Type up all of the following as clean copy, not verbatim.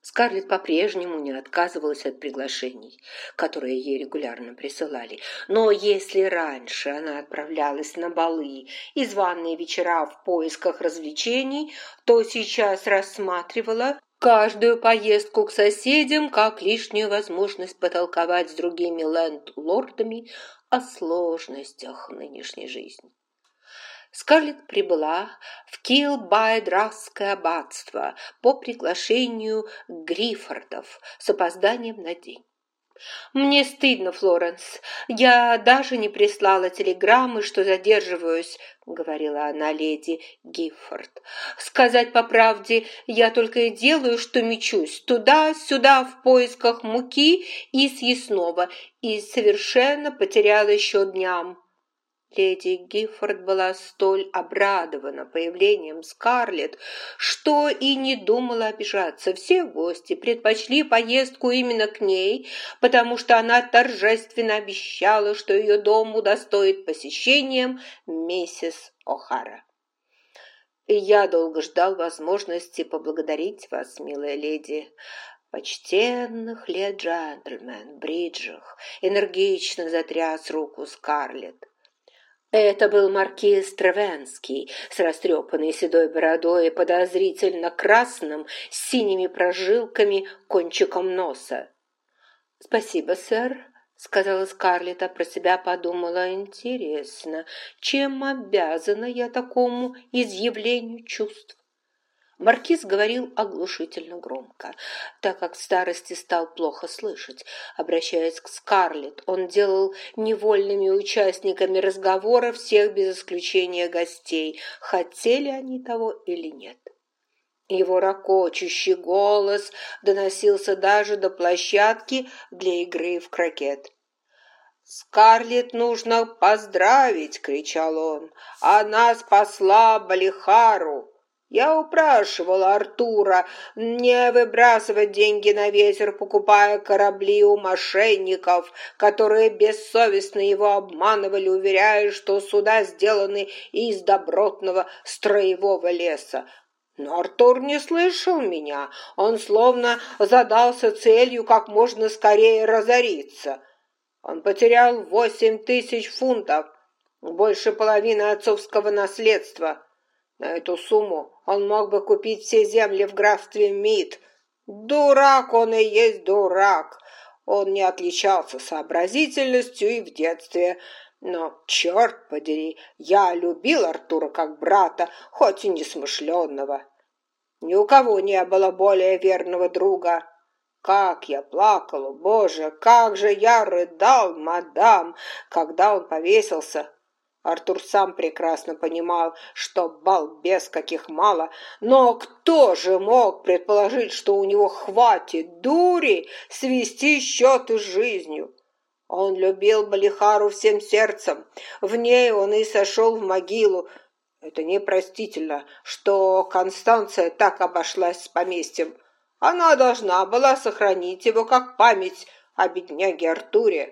Скарлетт по-прежнему не отказывалась от приглашений, которые ей регулярно присылали. Но если раньше она отправлялась на балы и званые вечера в поисках развлечений, то сейчас рассматривала каждую поездку к соседям как лишнюю возможность потолковать с другими ленд-лордами о сложностях нынешней жизни. Скарлетт прибыла в Килбайдрасское аббатство по приглашению Гриффордов с опозданием на день. «Мне стыдно, Флоренс. Я даже не прислала телеграммы, что задерживаюсь», — говорила она леди Гиффорд. «Сказать по правде, я только и делаю, что мечусь туда-сюда в поисках муки и съестного, и совершенно потеряла счет дням». Леди Гиффорд была столь обрадована появлением Скарлетт, что и не думала обижаться. Все гости предпочли поездку именно к ней, потому что она торжественно обещала, что ее дом удостоит посещением миссис О'Хара. «Я долго ждал возможности поблагодарить вас, милая леди. Почтенных лет джентльмен в бриджах», — энергично затряс руку Скарлетт. Это был маркиз Тревенский с растрепанной седой бородой и подозрительно красным с синими прожилками кончиком носа. «Спасибо, сэр», — сказала Скарлетт, а про себя подумала: «Интересно, чем обязана я такому изъявлению чувств?» Маркиз говорил оглушительно громко, так как в старости стал плохо слышать. Обращаясь к Скарлетт, он делал невольными участниками разговора всех без исключения гостей, хотели они того или нет. Его ракочущий голос доносился даже до площадки для игры в крокет. «Скарлетт нужно поздравить!» — кричал он. «Она спасла Балихару!» Я упрашивал Артура не выбрасывать деньги на ветер, покупая корабли у мошенников, которые бессовестно его обманывали, уверяя, что суда сделаны из добротного строевого леса. Но Артур не слышал меня. Он словно задался целью как можно скорее разориться. Он потерял 8000 фунтов, больше половины отцовского наследства. На эту сумму он мог бы купить все земли в графстве Мид. Дурак он и есть дурак. Он не отличался сообразительностью и в детстве. Но, черт подери, я любил Артура как брата, хоть и несмышленного. Ни у кого не было более верного друга. Как я плакал, Боже, как же я рыдал, мадам, когда он повесился. Артур сам прекрасно понимал, что балбес каких мало, но кто же мог предположить, что у него хватит дури свести счеты с жизнью? Он любил Балихару всем сердцем, в ней он и сошел в могилу. Это непростительно, что Констанция так обошлась с поместьем. Она должна была сохранить его как память о бедняге Артуре.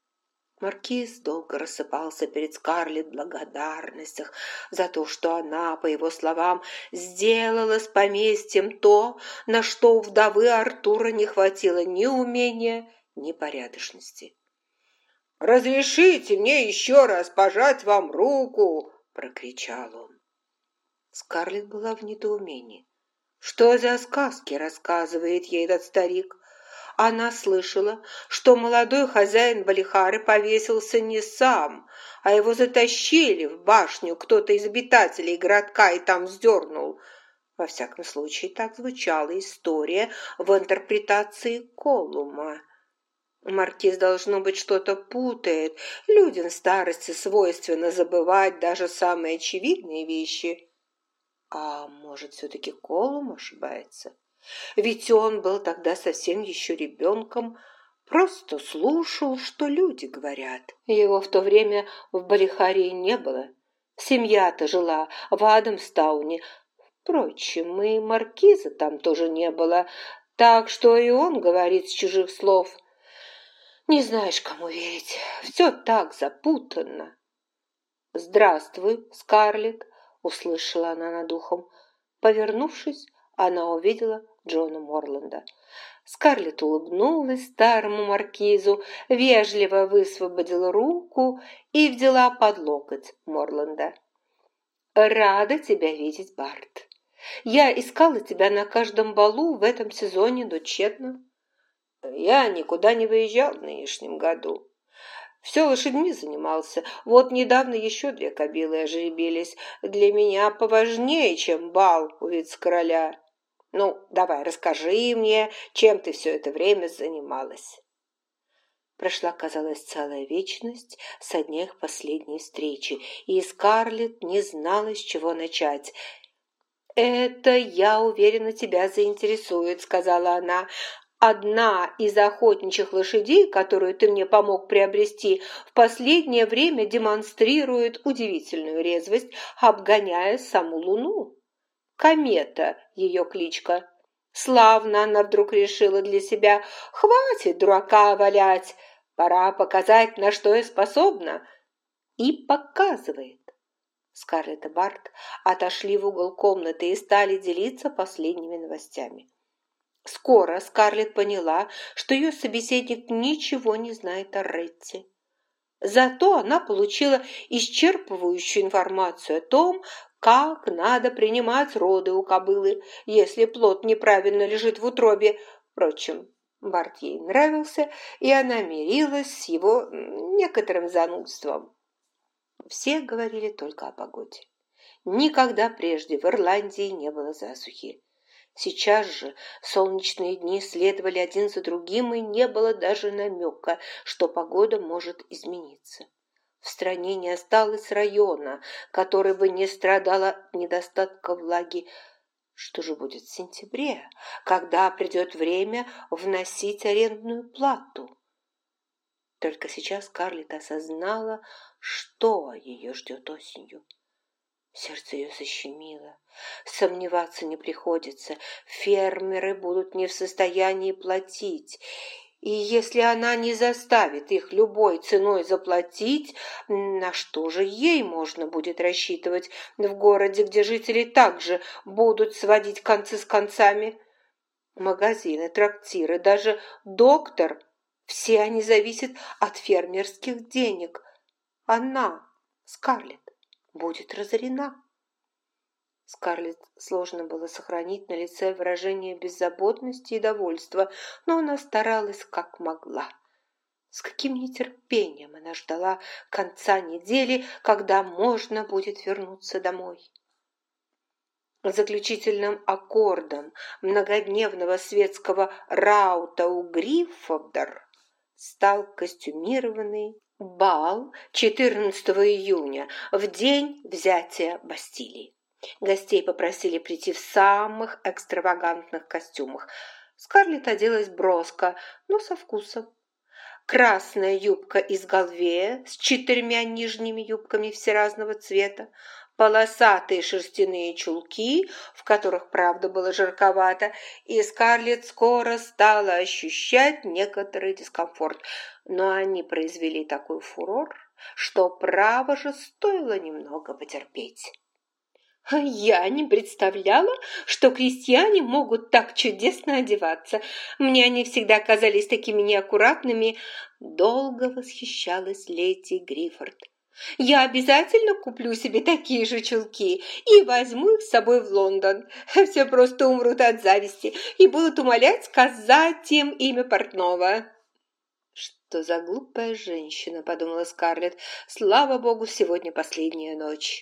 Маркиз долго рассыпался перед Скарлетт в благодарностях за то, что она, по его словам, сделала с поместьем то, на что у вдовы Артура не хватило ни умения, ни порядочности. «Разрешите мне еще раз пожать вам руку!» — прокричал он. Скарлетт была в недоумении. Что за сказки рассказывает ей этот старик? Она слышала, что молодой хозяин Балихары повесился не сам, а его затащили в башню кто-то из обитателей городка и там вздернул. Во всяком случае, так звучала история в интерпретации Колума. Маркиз, должно быть, что-то путает. Людям в старости свойственно забывать даже самые очевидные вещи. А может, все-таки Колум ошибается? Ведь он был тогда совсем еще ребенком, просто слушал, что люди говорят. Его в то время в Балихарии не было. Семья-то жила в Адамстауне. Впрочем, и маркиза там тоже не было, так что и он говорит с чужих слов. Не знаешь, кому верить, все так запутанно. «Здравствуй, Скарлетт!» — услышала она над ухом. Повернувшись, она увидела Джона Морланда. Скарлетт улыбнулась старому маркизу, вежливо высвободила руку и взяла под локоть Морланда. «Рада тебя видеть, Барт. Я искала тебя на каждом балу в этом сезоне, но тщетно. Я никуда не выезжал в нынешнем году. Все лошадьми занимался. Вот недавно еще 2 кобылы ожеребились. Для меня поважнее, чем бал у вице-короля. Ну, давай, расскажи мне, чем ты все это время занималась». Прошла, казалось, целая вечность со дня их последней встречи, и Скарлетт не знала, с чего начать. «Это, я уверена, тебя заинтересует», — сказала она. «Одна из охотничьих лошадей, которую ты мне помог приобрести, в последнее время демонстрирует удивительную резвость, обгоняя саму Луну. Комета — ее кличка. Славно она вдруг решила для себя. Хватит дурака валять, пора показать, на что я способна». И показывает. Скарлетт и Барт отошли в угол комнаты и стали делиться последними новостями. Скоро Скарлетт поняла, что ее собеседник ничего не знает о Ретте. Зато она получила исчерпывающую информацию о том, как надо принимать роды у кобылы, если плод неправильно лежит в утробе. Впрочем, Барт ей нравился, и она мирилась с его некоторым занудством. Все говорили только о погоде. Никогда прежде в Ирландии не было засухи. Сейчас же солнечные дни следовали один за другим, и не было даже намека, что погода может измениться. В стране не осталось района, который бы не страдал от недостатка влаги. Что же будет в сентябре, когда придет время вносить арендную плату? Только сейчас Скарлетт осознала, что ее ждет осенью. Сердце ее защемило. Сомневаться не приходится. Фермеры будут не в состоянии платить. И если она не заставит их любой ценой заплатить, на что же ей можно будет рассчитывать в городе, где жители также будут сводить концы с концами? Магазины, трактиры, даже доктор – все они зависят от фермерских денег. Она, Скарлетт, будет разорена. Скарлетт сложно было сохранить на лице выражение беззаботности и довольства, но она старалась как могла. С каким нетерпением она ждала конца недели, когда можно будет вернуться домой. Заключительным аккордом многодневного светского раута у Гриффиндор стал костюмированный бал 14 июня, в день взятия Бастилии. Гостей попросили прийти в самых экстравагантных костюмах. Скарлетт оделась броско, но со вкусом. Красная юбка из галвея с 4 нижними юбками все разного цвета, полосатые шерстяные чулки, в которых, правда, было жарковато, и Скарлетт скоро стала ощущать некоторый дискомфорт. Но они произвели такой фурор, что, право же, стоило немного потерпеть. «Я не представляла, что крестьяне могут так чудесно одеваться. Мне они всегда казались такими неаккуратными», – долго восхищалась леди Гриффорд. «Я обязательно куплю себе такие же чулки и возьму их с собой в Лондон. Все просто умрут от зависти и будут умолять сказать им имя портного». «Что за глупая женщина», – подумала Скарлетт. «Слава богу, сегодня последняя ночь».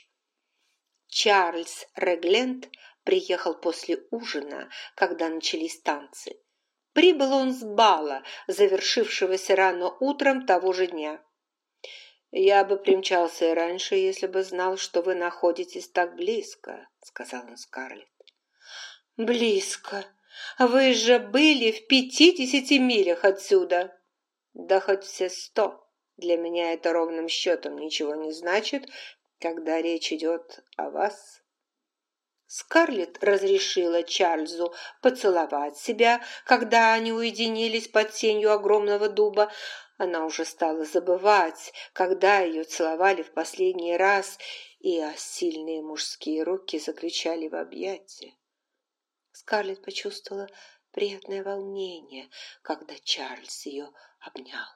Чарльз Регленд приехал после ужина, когда начались танцы. Прибыл он с бала, завершившегося рано утром того же дня. «Я бы примчался и раньше, если бы знал, что вы находитесь так близко», — сказала Скарлетт. «Близко? Вы же были в 50 милях отсюда». «Да хоть все 100. Для меня это ровным счетом ничего не значит, когда речь идет о вас». Скарлетт разрешила Чарльзу поцеловать себя, когда они уединились под тенью огромного дуба. Она уже стала забывать, когда ее целовали в последний раз, и сильные мужские руки заключали в объятия. Скарлетт почувствовала приятное волнение, когда Чарльз ее обнял.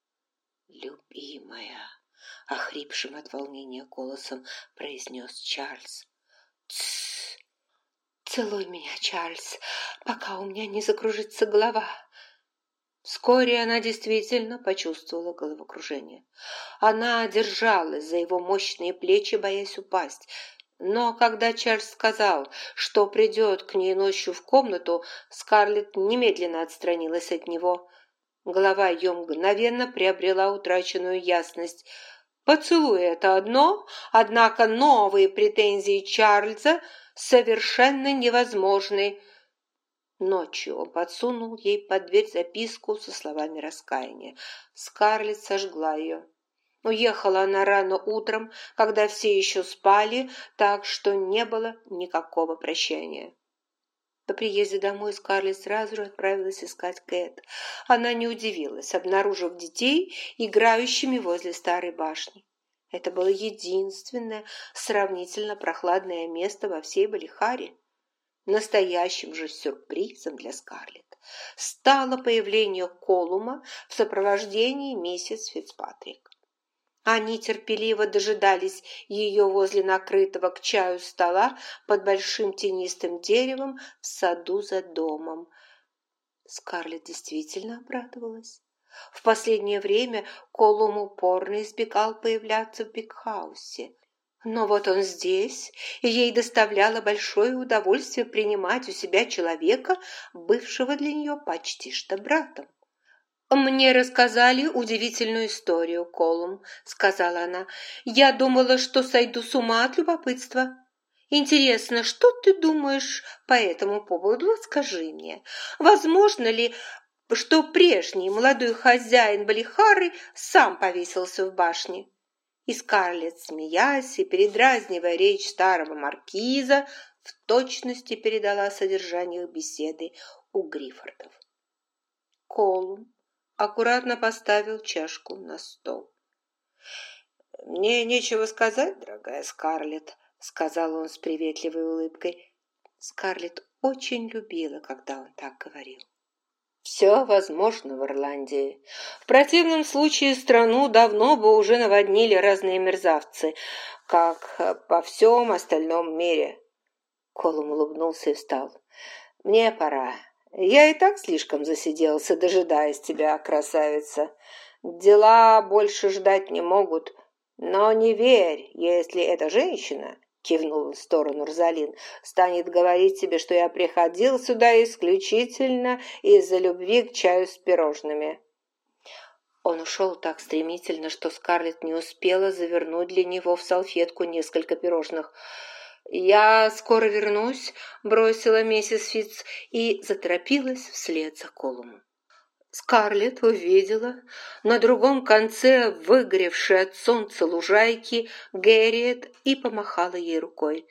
«Любимая!» — охрипшим от волнения голосом произнес Чарльз. «Тссс! Целуй меня, Чарльз, пока у меня не закружится голова!» Вскоре она действительно почувствовала головокружение. Она держалась за его мощные плечи, боясь упасть. Но когда Чарльз сказал, что придет к ней ночью в комнату, Скарлетт немедленно отстранилась от него. Голова ее мгновенно приобрела утраченную ясность. Поцелуй — это одно, однако новые претензии Чарльза совершенно невозможны. Ночью он подсунул ей под дверь записку со словами раскаяния. Скарлетт сожгла ее. Уехала она рано утром, когда все еще спали, так что не было никакого прощания. По приезде домой Скарлетт сразу же отправилась искать Кэт. Она не удивилась, обнаружив детей, играющими возле старой башни. Это было единственное сравнительно прохладное место во всей Балихаре. Настоящим же сюрпризом для Скарлетт стало появление Колума в сопровождении миссис Фицпатрик. Они терпеливо дожидались ее возле накрытого к чаю стола под большим тенистым деревом в саду за домом. Скарлетт действительно обрадовалась. В последнее время Колум упорно избегал появляться в Биг-хаусе. Но вот он здесь, и ей доставляло большое удовольствие принимать у себя человека, бывшего для нее почти что братом. «Мне рассказали удивительную историю, Колум», — сказала она. «Я думала, что сойду с ума от любопытства. Интересно, что ты думаешь по этому поводу? Скажи мне, возможно ли, что прежний молодой хозяин Балихары сам повесился в башне?» И Скарлетт, смеясь и передразнивая речь старого маркиза, в точности передала содержание их беседы у Гриффордов. Колум аккуратно поставил чашку на стол. «Мне нечего сказать, дорогая Скарлетт», — сказал он с приветливой улыбкой. Скарлетт очень любила, когда он так говорил. «Все возможно в Ирландии. В противном случае страну давно бы уже наводнили разные мерзавцы, как по всем остальном мире». Колум улыбнулся и встал. «Мне пора. Я и так слишком засиделся, дожидаясь тебя, красавица. Дела больше ждать не могут. Но не верь, если эта женщина, — кивнул он в сторону Розалин, — станет говорить тебе, что я приходил сюда исключительно из-за любви к чаю с пирожными». Он ушел так стремительно, что Скарлетт не успела завернуть для него в салфетку несколько пирожных. «Я скоро вернусь», — бросила миссис Фитц и заторопилась вслед за Колумом. Скарлетт увидела на другом конце выгоревшей от солнца лужайки Гэрриет и помахала ей рукой.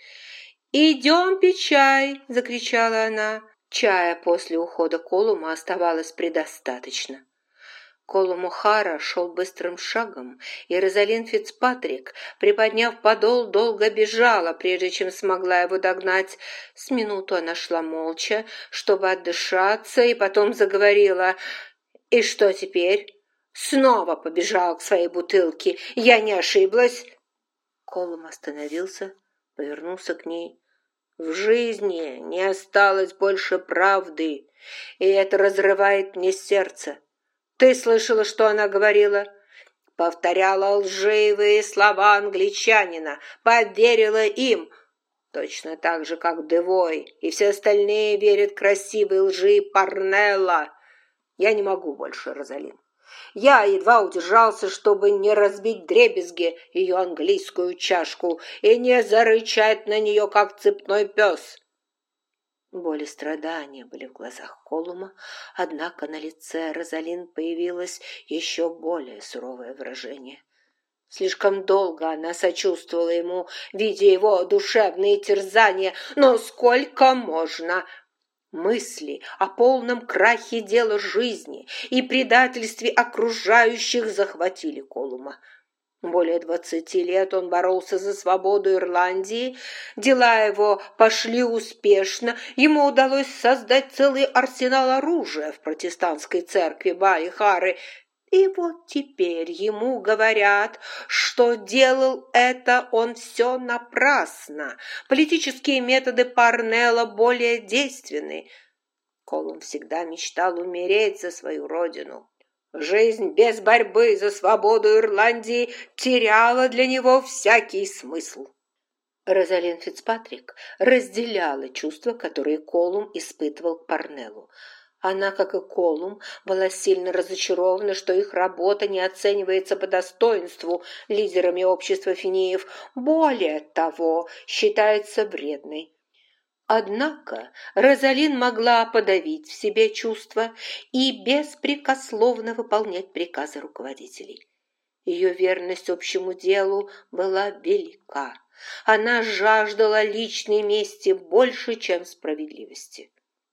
«Идем пить чай!» – закричала она. Чая после ухода Колума оставалось предостаточно. Колум О'Хара шел быстрым шагом, и Розалин Фицпатрик, приподняв подол, долго бежала, прежде чем смогла его догнать. С минуту она шла молча, чтобы отдышаться, и потом заговорила. «И что теперь?» «Снова побежал к своей бутылке. Я не ошиблась?» Колум остановился, повернулся к ней. «В жизни не осталось больше правды, и это разрывает мне сердце. Ты слышала, что она говорила?» Повторяла лживые слова англичанина, поверила им, точно так же, как Девой, и все остальные верят красивой лжи Парнелла. Я не могу больше, Розалин. Я едва удержался, чтобы не разбить вдребезги ее английскую чашку и не зарычать на нее, как цепной пес. Боль и страдания были в глазах Колума, однако на лице Розалин появилось еще более суровое выражение. Слишком долго она сочувствовала ему, видя его душевные терзания, но сколько можно? Мысли о полном крахе дела жизни и предательстве окружающих захватили Колума. Более 20 лет он боролся за свободу Ирландии, дела его пошли успешно, ему удалось создать целый арсенал оружия в протестантской церкви Бали-Хары, и вот теперь ему говорят, что делал это он все напрасно. Политические методы Парнелла более действенны. Колум всегда мечтал умереть за свою родину. Жизнь без борьбы за свободу Ирландии теряла для него всякий смысл. Розалин Фицпатрик разделяла чувства, которые Колум испытывал к Парнеллу. Она, как и Колум, была сильно разочарована, что их работа не оценивается по достоинству лидерами общества финеев. Более того, считается вредной. Однако Розалин могла подавить в себе чувства и беспрекословно выполнять приказы руководителей. Ее верность общему делу была велика. Она жаждала личной мести больше, чем справедливости.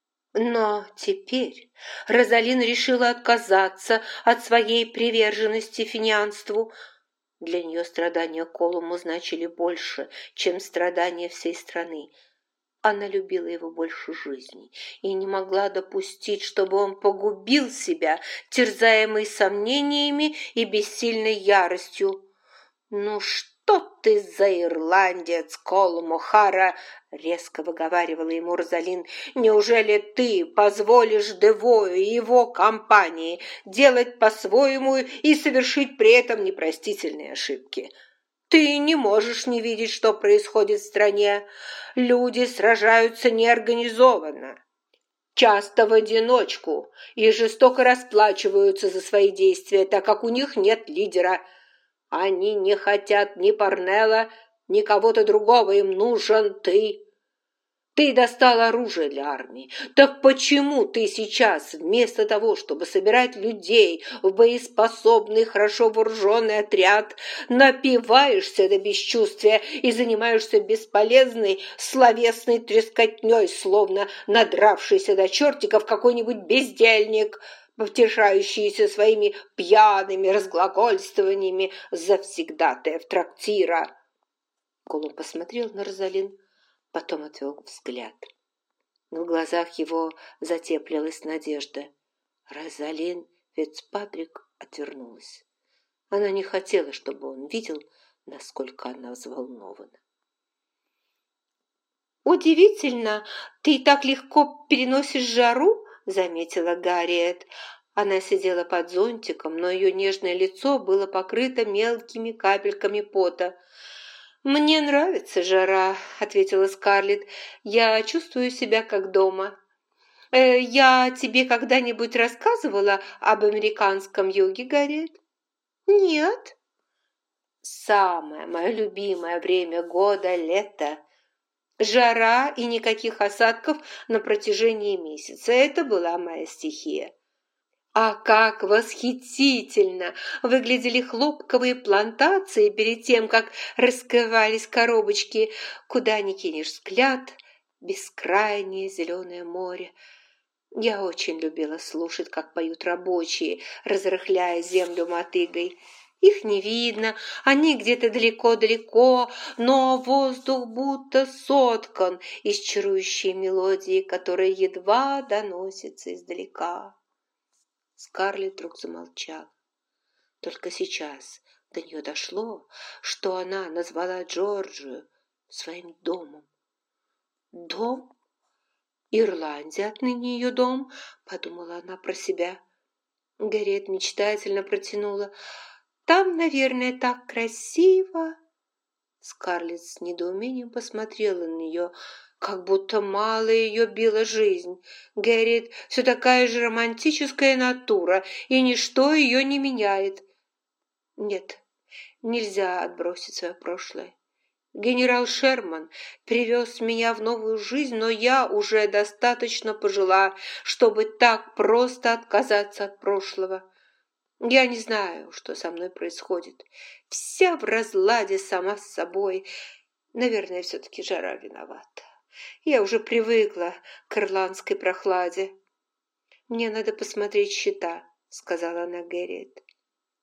Но теперь Розалин решила отказаться от своей приверженности финианству. Для нее страдания Колуму значили больше, чем страдания всей страны. Она любила его больше жизни и не могла допустить, чтобы он погубил себя, терзаемый сомнениями и бессильной яростью. «Ну что ты за ирландец, Колум О'Хара?» — резко выговаривала ему Розалин. «Неужели ты позволишь Девою и его компании делать по-своему и совершить при этом непростительные ошибки?» Ты не можешь не видеть, что происходит в стране. Люди сражаются неорганизованно, часто в одиночку, и жестоко расплачиваются за свои действия, так как у них нет лидера. Они не хотят ни Парнелла, ни кого-то другого, им нужен ты. Ты достал оружие для армии. Так почему ты сейчас, вместо того, чтобы собирать людей в боеспособный, хорошо вооруженный отряд, напиваешься до бесчувствия и занимаешься бесполезной словесной трескотней, словно надравшийся до чертиков какой-нибудь бездельник, потешающийся своими пьяными разглагольствованиями завсегдатаев трактира?» Колум посмотрел на Розалин, потом отвел взгляд. В глазах его затеплилась надежда. Розалин Фицпатрик отвернулась. Она не хотела, чтобы он видел, насколько она взволнована. «Удивительно, ты так легко переносишь жару», — заметила Гарриет. Она сидела под зонтиком, но ее нежное лицо было покрыто мелкими капельками пота. «Мне нравится жара», — ответила Скарлетт. «Я чувствую себя как дома». «Я тебе когда-нибудь рассказывала об американском юге, Гарриет?» «Нет». «Самое мое любимое время года — лето. Жара и никаких осадков на протяжении месяца. Это была моя стихия». А как восхитительно выглядели хлопковые плантации перед тем, как раскрывались коробочки, куда ни кинешь взгляд, бескрайнее зеленое море. Я очень любила слушать, как поют рабочие, разрыхляя землю мотыгой. Их не видно, они где-то далеко-далеко, но воздух будто соткан из чарующей мелодии, которая едва доносится издалека. Скарлетт вдруг замолчала. Только сейчас до нее дошло, что она назвала Джорджию своим домом. «Дом? Ирландия отныне ее дом?» — подумала она про себя. Гарриет мечтательно протянула. «Там, наверное, так красиво!» Скарлетт с недоумением посмотрела на нее, как будто мало ее била жизнь. Гарриет все такая же романтическая натура, и ничто ее не меняет. Нет, нельзя отбросить свое прошлое. Генерал Шерман привез меня в новую жизнь, но я уже достаточно пожила, чтобы так просто отказаться от прошлого. Я не знаю, что со мной происходит. Вся в разладе сама с собой. Наверное, все-таки жара виновата. Я уже привыкла к ирландской прохладе. «Мне надо посмотреть счета», — сказала она Гарриет.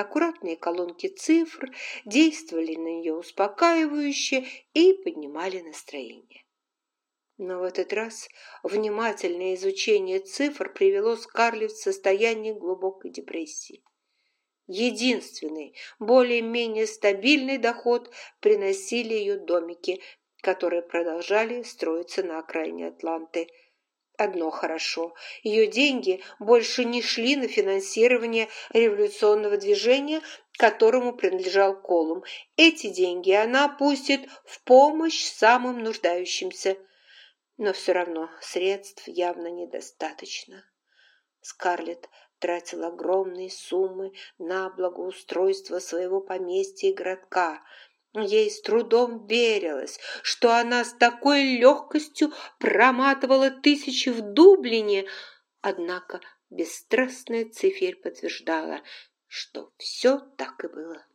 Аккуратные колонки цифр действовали на нее успокаивающе и поднимали настроение. Но в этот раз внимательное изучение цифр привело Скарлетт в состояние глубокой депрессии. Единственный, более-менее стабильный доход приносили ее домики, которые продолжали строиться на окраине Атланты. Одно хорошо – ее деньги больше не шли на финансирование революционного движения, которому принадлежал Колум. Эти деньги она пустит в помощь самым нуждающимся. Но все равно средств явно недостаточно. Скарлетт тратила огромные суммы на благоустройство своего поместья и городка. Ей с трудом верилось, что она с такой легкостью проматывала тысячи в Дублине, однако бесстрастная циферь подтверждала, что все так и было.